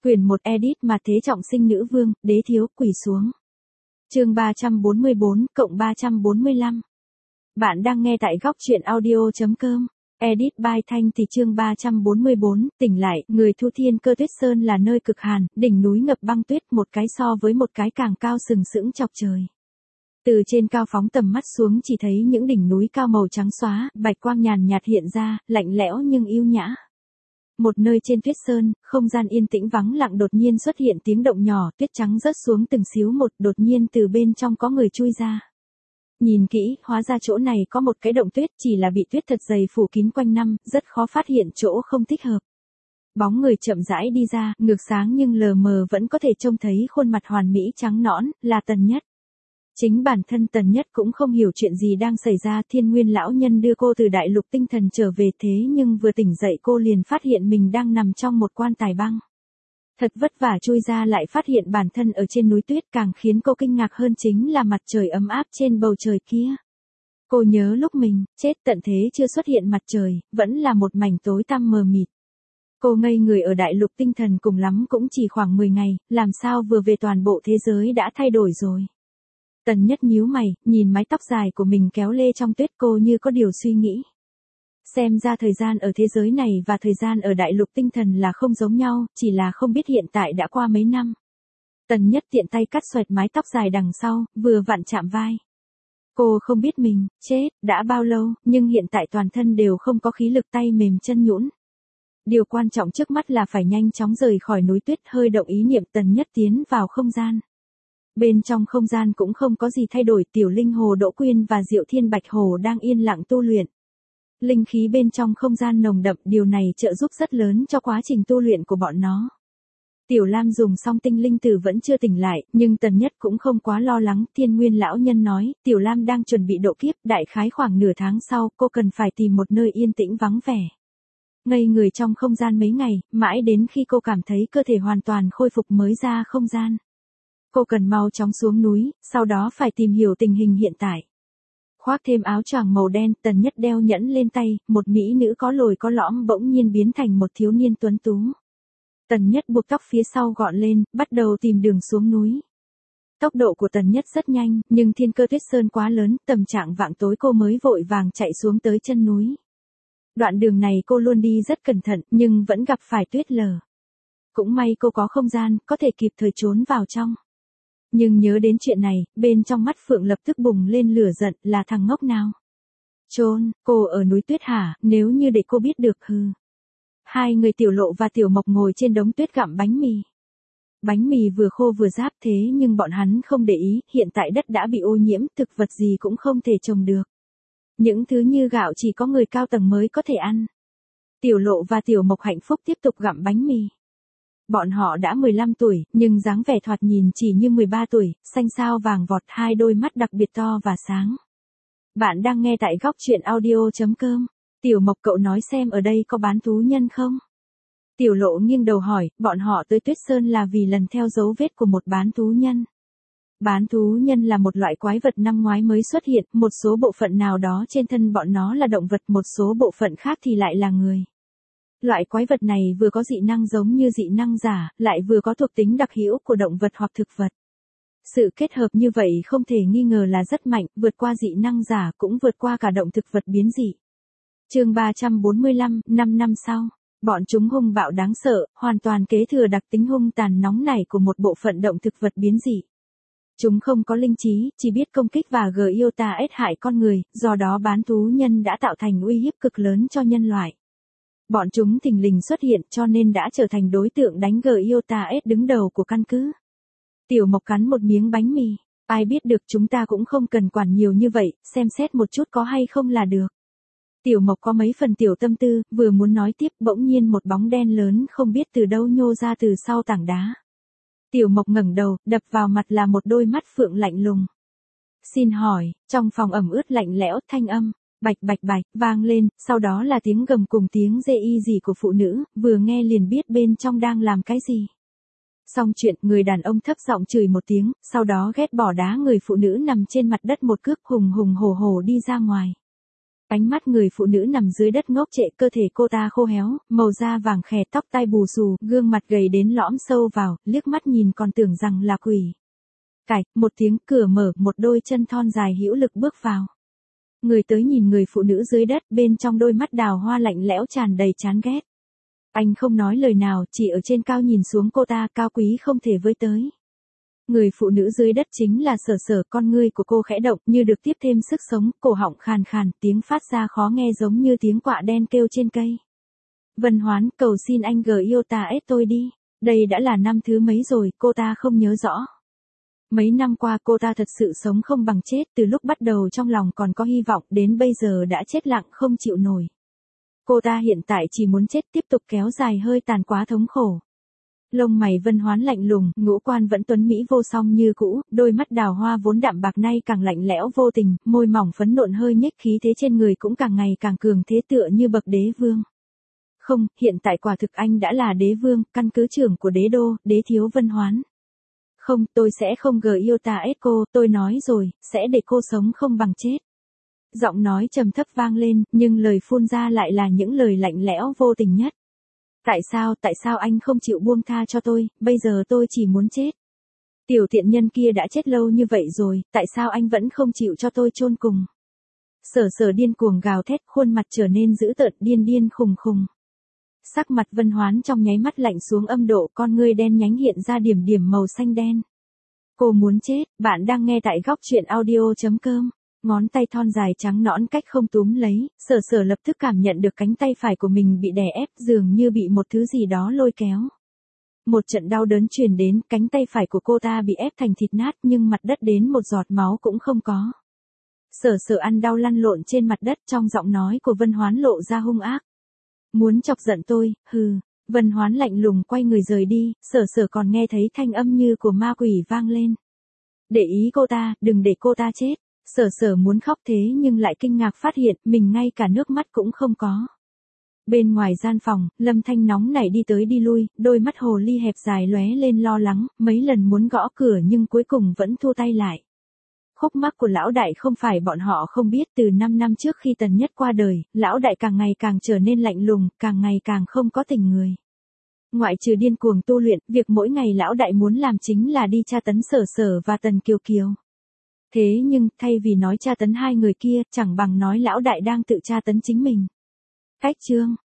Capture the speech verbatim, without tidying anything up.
Quyển một edit mà thế trọng sinh nữ vương, đế thiếu, quỳ xuống. Chương ba trăm bốn mươi bốn, cộng ba trăm bốn mươi lăm. Bạn đang nghe tại góc truyện audio.com. Edit by Thanh thì chương ba trăm bốn mươi bốn, tỉnh lại, người Thu Thiên Cơ Tuyết Sơn là nơi cực hàn, đỉnh núi ngập băng tuyết, một cái so với một cái càng cao sừng sững chọc trời. Từ trên cao phóng tầm mắt xuống chỉ thấy những đỉnh núi cao màu trắng xóa, bạch quang nhàn nhạt hiện ra, lạnh lẽo nhưng yêu nhã. Một nơi trên tuyết sơn, không gian yên tĩnh vắng lặng đột nhiên xuất hiện tiếng động nhỏ, tuyết trắng rớt xuống từng xíu một, đột nhiên từ bên trong có người chui ra. Nhìn kỹ, hóa ra chỗ này có một cái động tuyết, chỉ là bị tuyết thật dày phủ kín quanh năm, rất khó phát hiện chỗ không thích hợp. Bóng người chậm rãi đi ra, ngược sáng nhưng lờ mờ vẫn có thể trông thấy khuôn mặt hoàn mỹ trắng nõn, là Tần Nhất. Chính bản thân Tần Nhất cũng không hiểu chuyện gì đang xảy ra, Thiên Nguyên lão nhân đưa cô từ đại lục tinh thần trở về, thế nhưng vừa tỉnh dậy cô liền phát hiện mình đang nằm trong một quan tài băng. Thật vất vả chui ra lại phát hiện bản thân ở trên núi tuyết, càng khiến cô kinh ngạc hơn chính là mặt trời ấm áp trên bầu trời kia. Cô nhớ lúc mình chết tận thế chưa xuất hiện mặt trời, vẫn là một mảnh tối tăm mờ mịt. Cô ngây người ở đại lục tinh thần cùng lắm cũng chỉ khoảng mười ngày, làm sao vừa về toàn bộ thế giới đã thay đổi rồi. Tần Nhất nhíu mày, nhìn mái tóc dài của mình kéo lê trong tuyết, cô như có điều suy nghĩ. Xem ra thời gian ở thế giới này và thời gian ở đại lục tinh thần là không giống nhau, chỉ là không biết hiện tại đã qua mấy năm. Tần Nhất tiện tay cắt xoẹt mái tóc dài đằng sau, vừa vặn chạm vai. Cô không biết mình chết đã bao lâu, nhưng hiện tại toàn thân đều không có khí lực, tay mềm chân nhũn. Điều quan trọng trước mắt là phải nhanh chóng rời khỏi núi tuyết, hơi động ý niệm Tần Nhất tiến vào không gian. Bên trong không gian cũng không có gì thay đổi, Tiểu Linh Hồ Đỗ Quyên và Diệu Thiên Bạch Hồ đang yên lặng tu luyện. Linh khí bên trong không gian nồng đậm, điều này trợ giúp rất lớn cho quá trình tu luyện của bọn nó. Tiểu Lam dùng xong tinh linh tử vẫn chưa tỉnh lại, nhưng Tần Nhất cũng không quá lo lắng, Thiên Nguyên lão nhân nói, Tiểu Lam đang chuẩn bị độ kiếp, đại khái khoảng nửa tháng sau, cô cần phải tìm một nơi yên tĩnh vắng vẻ. Ngây người trong không gian mấy ngày, mãi đến khi cô cảm thấy cơ thể hoàn toàn khôi phục mới ra không gian. Cô cần mau chóng xuống núi, sau đó phải tìm hiểu tình hình hiện tại. Khoác thêm áo choàng màu đen, Tần Nhất đeo nhẫn lên tay, một mỹ nữ có lồi có lõm bỗng nhiên biến thành một thiếu niên tuấn tú. Tần Nhất buộc tóc phía sau gọn lên, bắt đầu tìm đường xuống núi. Tốc độ của Tần Nhất rất nhanh, nhưng Thiên Cơ Tuyết Sơn quá lớn, tầm trạng vạng tối cô mới vội vàng chạy xuống tới chân núi. Đoạn đường này cô luôn đi rất cẩn thận, nhưng vẫn gặp phải tuyết lở. Cũng may cô có không gian, có thể kịp thời trốn vào trong. Nhưng nhớ đến chuyện này, bên trong mắt Phượng lập tức bùng lên lửa giận, là thằng ngốc nào. Trốn, cô ở núi tuyết hả, nếu như để cô biết được hừ. Hai người Tiểu Lộ và Tiểu Mộc ngồi trên đống tuyết gặm bánh mì. Bánh mì vừa khô vừa ráp, thế nhưng bọn hắn không để ý, hiện tại đất đã bị ô nhiễm, thực vật gì cũng không thể trồng được. Những thứ như gạo chỉ có người cao tầng mới có thể ăn. Tiểu Lộ và Tiểu Mộc hạnh phúc tiếp tục gặm bánh mì. Bọn họ đã mười lăm tuổi, nhưng dáng vẻ thoạt nhìn chỉ như mười ba tuổi, xanh xao vàng vọt, hai đôi mắt đặc biệt to và sáng. Bạn đang nghe tại góc truyện audio.com. Tiểu Mộc, cậu nói xem ở đây có bán thú nhân không? Tiểu Lộ nghiêng đầu hỏi, bọn họ tới Tuyết Sơn là vì lần theo dấu vết của một bán thú nhân. Bán thú nhân là một loại quái vật năm ngoái mới xuất hiện, một số bộ phận nào đó trên thân bọn nó là động vật, một số bộ phận khác thì lại là người. Loại quái vật này vừa có dị năng giống như dị năng giả, lại vừa có thuộc tính đặc hữu của động vật hoặc thực vật. Sự kết hợp như vậy không thể nghi ngờ là rất mạnh, vượt qua dị năng giả cũng vượt qua cả động thực vật biến dị. Chương ba trăm bốn mươi lăm, năm năm sau, bọn chúng hung bạo đáng sợ, hoàn toàn kế thừa đặc tính hung tàn nóng nảy của một bộ phận động thực vật biến dị. Chúng không có linh trí, chỉ biết công kích và gờ yêu ta ết hại con người, do đó bán thú nhân đã tạo thành uy hiếp cực lớn cho nhân loại. Bọn chúng thình lình xuất hiện cho nên đã trở thành đối tượng đánh gờ yêu ta ết đứng đầu của căn cứ. Tiểu Mộc cắn một miếng bánh mì, ai biết được, chúng ta cũng không cần quản nhiều như vậy, xem xét một chút có hay không là được. Tiểu Mộc có mấy phần tiểu tâm tư, vừa muốn nói tiếp bỗng nhiên một bóng đen lớn không biết từ đâu nhô ra từ sau tảng đá. Tiểu Mộc ngẩng đầu, đập vào mặt là một đôi mắt phượng lạnh lùng. Xin hỏi, trong phòng ẩm ướt lạnh lẽo, thanh âm bạch bạch bạch vang lên, sau đó là tiếng gầm cùng tiếng rê y gì của phụ nữ, vừa nghe liền biết bên trong đang làm cái gì. Xong chuyện, người đàn ông thấp giọng chửi một tiếng, sau đó ghét bỏ đá người phụ nữ nằm trên mặt đất một cước, hùng hùng hổ hổ đi ra ngoài. Ánh mắt người phụ nữ nằm dưới đất ngốc trệ, cơ thể cô ta khô héo, màu da vàng khè, tóc tai bù xù, gương mặt gầy đến lõm sâu vào, liếc mắt nhìn còn tưởng rằng là quỷ. Cạch, một tiếng cửa mở, một đôi chân thon dài hữu lực bước vào. Người tới nhìn người phụ nữ dưới đất, bên trong đôi mắt đào hoa lạnh lẽo tràn đầy chán ghét. Anh không nói lời nào, chỉ ở trên cao nhìn xuống cô ta, cao quý không thể với tới. Người phụ nữ dưới đất chính là Sở Sở, con ngươi của cô khẽ động như được tiếp thêm sức sống, cổ họng khàn khàn, tiếng phát ra khó nghe giống như tiếng quạ đen kêu trên cây. Vân Hoán, cầu xin anh gờ yêu ta ết tôi đi. Đây đã là năm thứ mấy rồi, cô ta không nhớ rõ. Mấy năm qua cô ta thật sự sống không bằng chết, từ lúc bắt đầu trong lòng còn có hy vọng, đến bây giờ đã chết lặng không chịu nổi. Cô ta hiện tại chỉ muốn chết, tiếp tục kéo dài hơi tàn quá thống khổ. Lông mày Vân Hoán lạnh lùng, ngũ quan vẫn tuấn mỹ vô song như cũ, đôi mắt đào hoa vốn đạm bạc nay càng lạnh lẽo vô tình, môi mỏng phấn nộn hơi nhếch, khí thế trên người cũng càng ngày càng cường thế, tựa như bậc đế vương. Không, hiện tại quả thực anh đã là đế vương, căn cứ trưởng của đế đô, đế thiếu Vân Hoán. Không, tôi sẽ không gờ yêu ta ết cô, tôi nói rồi, sẽ để cô sống không bằng chết. Giọng nói trầm thấp vang lên, nhưng lời phun ra lại là những lời lạnh lẽo vô tình nhất. Tại sao, tại sao anh không chịu buông tha cho tôi, bây giờ tôi chỉ muốn chết. Tiểu tiện nhân kia đã chết lâu như vậy rồi, tại sao anh vẫn không chịu cho tôi chôn cùng. Sở Sở điên cuồng gào thét, khuôn mặt trở nên dữ tợn, điên điên khùng khùng. Sắc mặt Vân Hoán trong nháy mắt lạnh xuống âm độ, con ngươi đen nhánh hiện ra điểm điểm màu xanh đen. Cô muốn chết, bạn đang nghe tại góc truyện audio chấm com. Ngón tay thon dài trắng nõn cách không túm lấy, Sở Sở lập tức cảm nhận được cánh tay phải của mình bị đè ép, dường như bị một thứ gì đó lôi kéo. Một trận đau đớn truyền đến, cánh tay phải của cô ta bị ép thành thịt nát nhưng mặt đất đến một giọt máu cũng không có. Sở Sở ăn đau lăn lộn trên mặt đất, trong giọng nói của Vân Hoán lộ ra hung ác. Muốn chọc giận tôi, hừ. Vân Hoán lạnh lùng quay người rời đi, Sở Sở còn nghe thấy thanh âm như của ma quỷ vang lên. Để ý cô ta, đừng để cô ta chết. Sở Sở muốn khóc thế nhưng lại kinh ngạc phát hiện mình ngay cả nước mắt cũng không có. Bên ngoài gian phòng, Lâm Thanh nóng nảy đi tới đi lui, đôi mắt hồ ly hẹp dài lóe lên lo lắng, mấy lần muốn gõ cửa nhưng cuối cùng vẫn thua tay lại. Khúc mắc của lão đại không phải bọn họ không biết, từ năm năm trước khi Tần Nhất qua đời, lão đại càng ngày càng trở nên lạnh lùng, càng ngày càng không có tình người. Ngoại trừ điên cuồng tu luyện, việc mỗi ngày lão đại muốn làm chính là đi tra tấn Sở Sở và Tần Kiều Kiều. Thế nhưng, thay vì nói tra tấn hai người kia, chẳng bằng nói lão đại đang tự tra tấn chính mình. Cách chương